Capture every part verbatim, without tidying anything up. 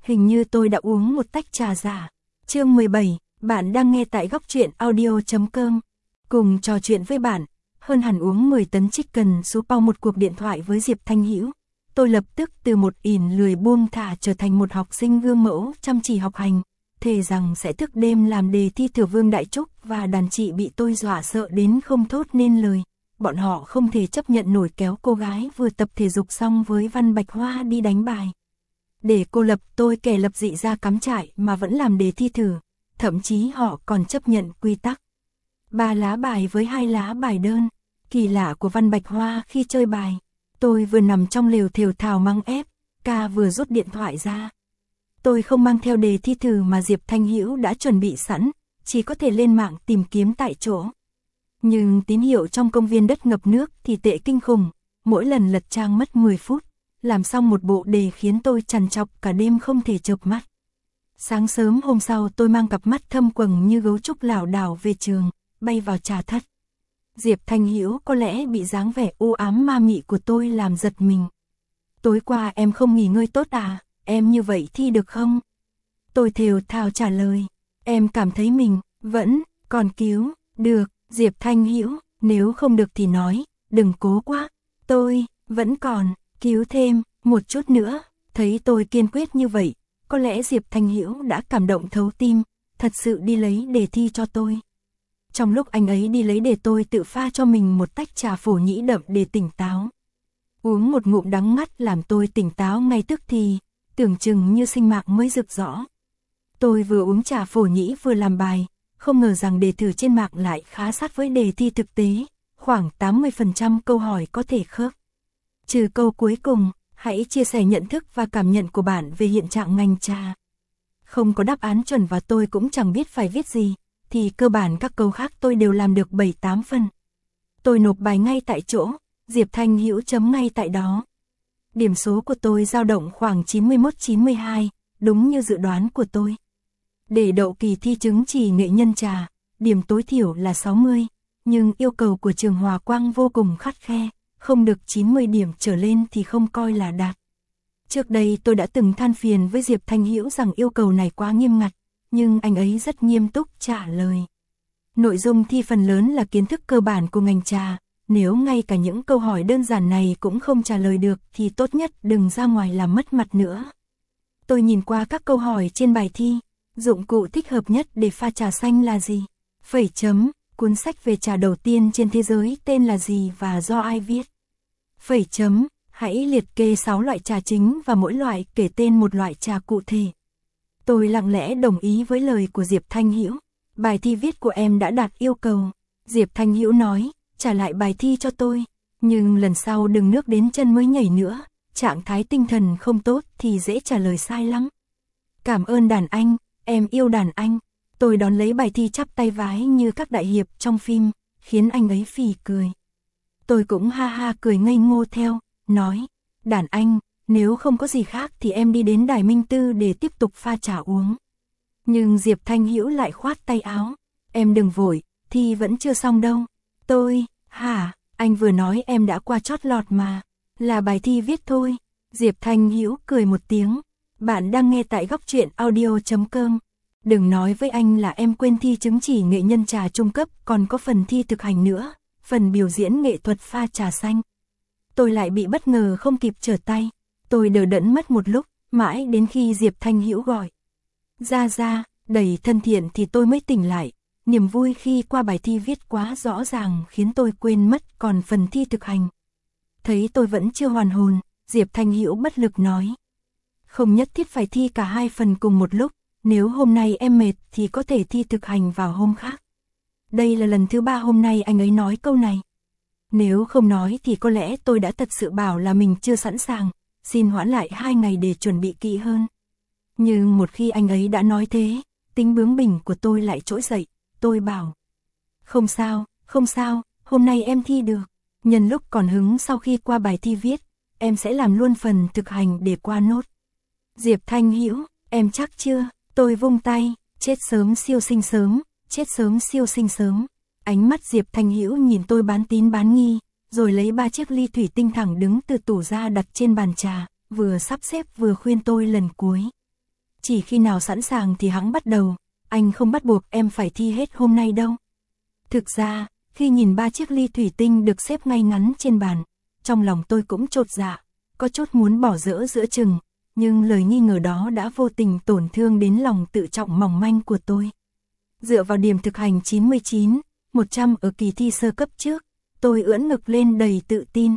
hình như tôi đã uống một tách trà giả. Chương mười bảy, bạn đang nghe tại góc truyện audio chấm com. Cùng trò chuyện với bạn, hơn hẳn uống mười tấn chicken soup sau một cuộc điện thoại với Diệp Thanh Hữu. Tôi lập tức từ một ỉn lười buông thả trở thành một học sinh gương mẫu chăm chỉ học hành, thề rằng sẽ thức đêm làm đề thi Thừa Vương Đại Trúc và đàn chị bị tôi dọa sợ đến không thốt nên lời. Bọn họ không thể chấp nhận nổi kéo cô gái vừa tập thể dục xong với Văn Bạch Hoa đi đánh bài. Để cô lập tôi kẻ lập dị ra cắm trại mà vẫn làm đề thi thử, thậm chí họ còn chấp nhận quy tắc. Ba lá bài với hai lá bài đơn, kỳ lạ của Văn Bạch Hoa khi chơi bài. Tôi vừa nằm trong lều thều thào mắng ép, ca vừa rút điện thoại ra. Tôi không mang theo đề thi thử mà Diệp Thanh Hữu đã chuẩn bị sẵn, chỉ có thể lên mạng tìm kiếm tại chỗ. Nhưng tín hiệu trong công viên đất ngập nước thì tệ kinh khủng, mỗi lần lật trang mất mười phút, làm xong một bộ đề khiến tôi trằn trọc cả đêm không thể chợp mắt. Sáng sớm hôm sau tôi mang cặp mắt thâm quầng như gấu trúc lảo đảo về trường, bay vào trà thất. Diệp Thanh Hữu có lẽ bị dáng vẻ u ám ma mị của tôi làm giật mình. Tối qua em không nghỉ ngơi tốt à, em như vậy thi được không? Tôi thều thào trả lời, em cảm thấy mình vẫn còn cứu được. Diệp Thanh Hữu, nếu không được thì nói, đừng cố quá, tôi vẫn còn cứu thêm một chút nữa. Thấy tôi kiên quyết như vậy, có lẽ Diệp Thanh Hữu đã cảm động thấu tim, thật sự đi lấy đề thi cho tôi. Trong lúc anh ấy đi lấy đề tôi tự pha cho mình một tách trà phổ nhĩ đậm để tỉnh táo. Uống một ngụm đắng ngắt làm tôi tỉnh táo ngay tức thì, tưởng chừng như sinh mạng mới rực rõ. Tôi vừa uống trà phổ nhĩ vừa làm bài, không ngờ rằng đề thử trên mạng lại khá sát với đề thi thực tế, khoảng tám mươi phần trăm câu hỏi có thể khớp. Trừ câu cuối cùng, hãy chia sẻ nhận thức và cảm nhận của bạn về hiện trạng ngành trà. Không có đáp án chuẩn và tôi cũng chẳng biết phải viết gì, thì cơ bản các câu khác tôi đều làm được bảy tám phần. Tôi nộp bài ngay tại chỗ, Diệp Thanh Hữu chấm ngay tại đó. Điểm số của tôi dao động khoảng chín mươi mốt chín mươi hai, đúng như dự đoán của tôi. Để đậu kỳ thi chứng chỉ nghệ nhân trà, điểm tối thiểu là sáu mươi, nhưng yêu cầu của trường Hòa Quang vô cùng khắt khe, không được chín mươi điểm trở lên thì không coi là đạt. Trước đây tôi đã từng than phiền với Diệp Thanh Hữu rằng yêu cầu này quá nghiêm ngặt, nhưng anh ấy rất nghiêm túc trả lời. Nội dung thi phần lớn là kiến thức cơ bản của ngành trà, nếu ngay cả những câu hỏi đơn giản này cũng không trả lời được thì tốt nhất đừng ra ngoài làm mất mặt nữa. Tôi nhìn qua các câu hỏi trên bài thi. Dụng cụ thích hợp nhất để pha trà xanh là gì? Phẩy chấm, cuốn sách về trà đầu tiên trên thế giới tên là gì và do ai viết? Phẩy chấm, hãy liệt kê sáu loại trà chính và mỗi loại kể tên một loại trà cụ thể. Tôi lặng lẽ đồng ý với lời của Diệp Thanh Hữu. Bài thi viết của em đã đạt yêu cầu. Diệp Thanh Hữu nói, trả lại bài thi cho tôi. Nhưng lần sau đừng nước đến chân mới nhảy nữa. Trạng thái tinh thần không tốt thì dễ trả lời sai lắm. Cảm ơn đàn anh. Em yêu đàn anh. Tôi đón lấy bài thi chắp tay vái như các đại hiệp trong phim, khiến anh ấy phì cười. Tôi cũng ha ha cười ngây ngô theo, nói, đàn anh, nếu không có gì khác thì em đi đến Đài Minh Tư để tiếp tục pha trà uống. Nhưng Diệp Thanh Hữu lại khoát tay áo, em đừng vội, thi vẫn chưa xong đâu. Tôi, hả, anh vừa nói em đã qua chót lọt mà, là bài thi viết thôi. Diệp Thanh Hữu cười một tiếng. Bạn đang nghe tại góc truyện audio chấm com. Đừng nói với anh là em quên thi chứng chỉ nghệ nhân trà trung cấp, còn có phần thi thực hành nữa, phần biểu diễn nghệ thuật pha trà xanh. Tôi lại bị bất ngờ không kịp trở tay. Tôi đờ đẫn mất một lúc, mãi đến khi Diệp Thanh Hữu gọi. Ra ra, đầy thân thiện thì tôi mới tỉnh lại. Niềm vui khi qua bài thi viết quá rõ ràng khiến tôi quên mất còn phần thi thực hành. Thấy tôi vẫn chưa hoàn hồn, Diệp Thanh Hữu bất lực nói. Không nhất thiết phải thi cả hai phần cùng một lúc, nếu hôm nay em mệt thì có thể thi thực hành vào hôm khác. Đây là lần thứ ba hôm nay anh ấy nói câu này. Nếu không nói thì có lẽ tôi đã thật sự bảo là mình chưa sẵn sàng, xin hoãn lại hai ngày để chuẩn bị kỹ hơn. Nhưng một khi anh ấy đã nói thế, tính bướng bỉnh của tôi lại trỗi dậy, tôi bảo. Không sao, không sao, hôm nay em thi được. Nhân lúc còn hứng sau khi qua bài thi viết, em sẽ làm luôn phần thực hành để qua nốt. Diệp Thanh Hữu, em chắc chưa? Tôi vung tay, chết sớm siêu sinh sớm, chết sớm siêu sinh sớm. Ánh mắt Diệp Thanh Hữu nhìn tôi bán tín bán nghi, rồi lấy ba chiếc ly thủy tinh thẳng đứng từ tủ ra đặt trên bàn trà, vừa sắp xếp vừa khuyên tôi lần cuối. Chỉ khi nào sẵn sàng thì hắn bắt đầu, anh không bắt buộc em phải thi hết hôm nay đâu. Thực ra, khi nhìn ba chiếc ly thủy tinh được xếp ngay ngắn trên bàn, trong lòng tôi cũng chột dạ, có chút muốn bỏ dỡ giữa chừng, nhưng lời nghi ngờ đó đã vô tình tổn thương đến lòng tự trọng mỏng manh của tôi. Dựa vào điểm thực hành chín mươi chín, một trăm ở kỳ thi sơ cấp trước, tôi ưỡn ngực lên đầy tự tin.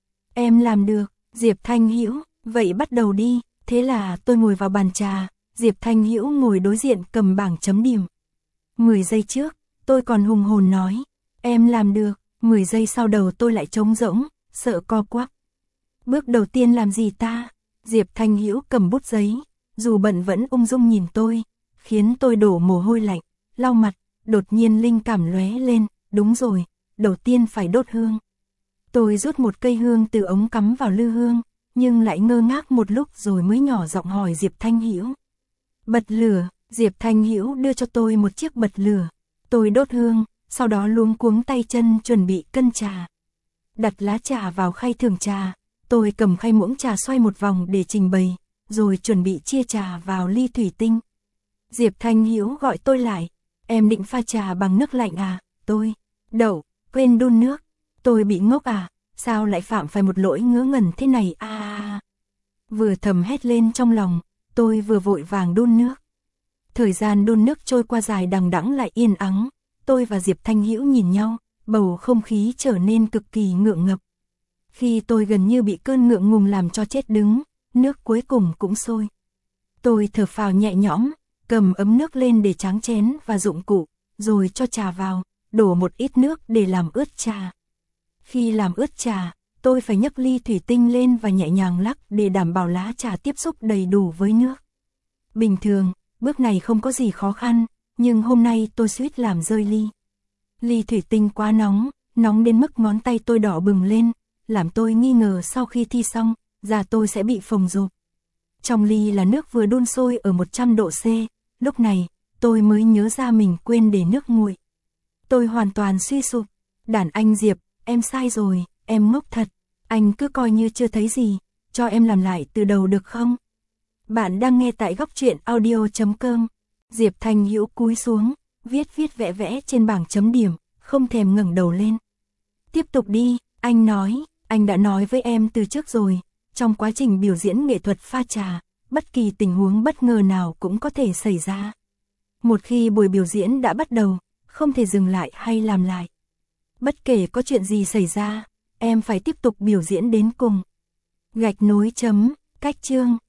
Em làm được, Diệp Thanh Hữu, vậy bắt đầu đi. Thế là tôi ngồi vào bàn trà, Diệp Thanh Hữu ngồi đối diện cầm bảng chấm điểm. mười giây trước, tôi còn hùng hồn nói, em làm được, mười giây sau đầu tôi lại trống rỗng, sợ co quắp. Bước đầu tiên làm gì ta? Diệp Thanh Hữu cầm bút giấy, dù bận vẫn ung dung nhìn tôi, khiến tôi đổ mồ hôi lạnh, lau mặt, đột nhiên linh cảm lóe lên, đúng rồi, đầu tiên phải đốt hương. Tôi rút một cây hương từ ống cắm vào lư hương, nhưng lại ngơ ngác một lúc rồi mới nhỏ giọng hỏi Diệp Thanh Hữu. Bật lửa, Diệp Thanh Hữu đưa cho tôi một chiếc bật lửa. Tôi đốt hương, sau đó luống cuống tay chân chuẩn bị cân trà. Đặt lá trà vào khay thưởng trà, tôi cầm khay muỗng trà xoay một vòng để trình bày, rồi chuẩn bị chia trà vào ly thủy tinh. Diệp Thanh Hữu gọi tôi lại, em định pha trà bằng nước lạnh à? Tôi, đậu, quên đun nước. Tôi bị ngốc à? Sao lại phạm phải một lỗi ngớ ngẩn thế này à? Vừa thầm hét lên trong lòng, tôi vừa vội vàng đun nước. Thời gian đun nước trôi qua dài đằng đẵng lại yên ắng, tôi và Diệp Thanh Hữu nhìn nhau, bầu không khí trở nên cực kỳ ngượng ngập. Khi tôi gần như bị cơn ngượng ngùng làm cho chết đứng, nước cuối cùng cũng sôi. Tôi thở phào nhẹ nhõm, cầm ấm nước lên để tráng chén và dụng cụ, rồi cho trà vào, đổ một ít nước để làm ướt trà. Khi làm ướt trà, tôi phải nhấc ly thủy tinh lên và nhẹ nhàng lắc để đảm bảo lá trà tiếp xúc đầy đủ với nước. Bình thường, bước này không có gì khó khăn, nhưng hôm nay tôi suýt làm rơi ly. Ly thủy tinh quá nóng, nóng đến mức ngón tay tôi đỏ bừng lên, làm tôi nghi ngờ sau khi thi xong, da tôi sẽ bị phồng rộp. Trong ly là nước vừa đun sôi ở một trăm độ C, lúc này, tôi mới nhớ ra mình quên để nước nguội. Tôi hoàn toàn suy sụp, đàn anh Diệp, em sai rồi, em ngốc thật, anh cứ coi như chưa thấy gì, cho em làm lại từ đầu được không? Bạn đang nghe tại góc truyện audio chấm com. Diệp Thanh Hữu cúi xuống, viết viết vẽ vẽ trên bảng chấm điểm, không thèm ngẩng đầu lên. Tiếp tục đi, anh nói, anh đã nói với em từ trước rồi, trong quá trình biểu diễn nghệ thuật pha trà, bất kỳ tình huống bất ngờ nào cũng có thể xảy ra. Một khi buổi biểu diễn đã bắt đầu, không thể dừng lại hay làm lại. Bất kể có chuyện gì xảy ra, em phải tiếp tục biểu diễn đến cùng. Gạch nối chấm, cách chương.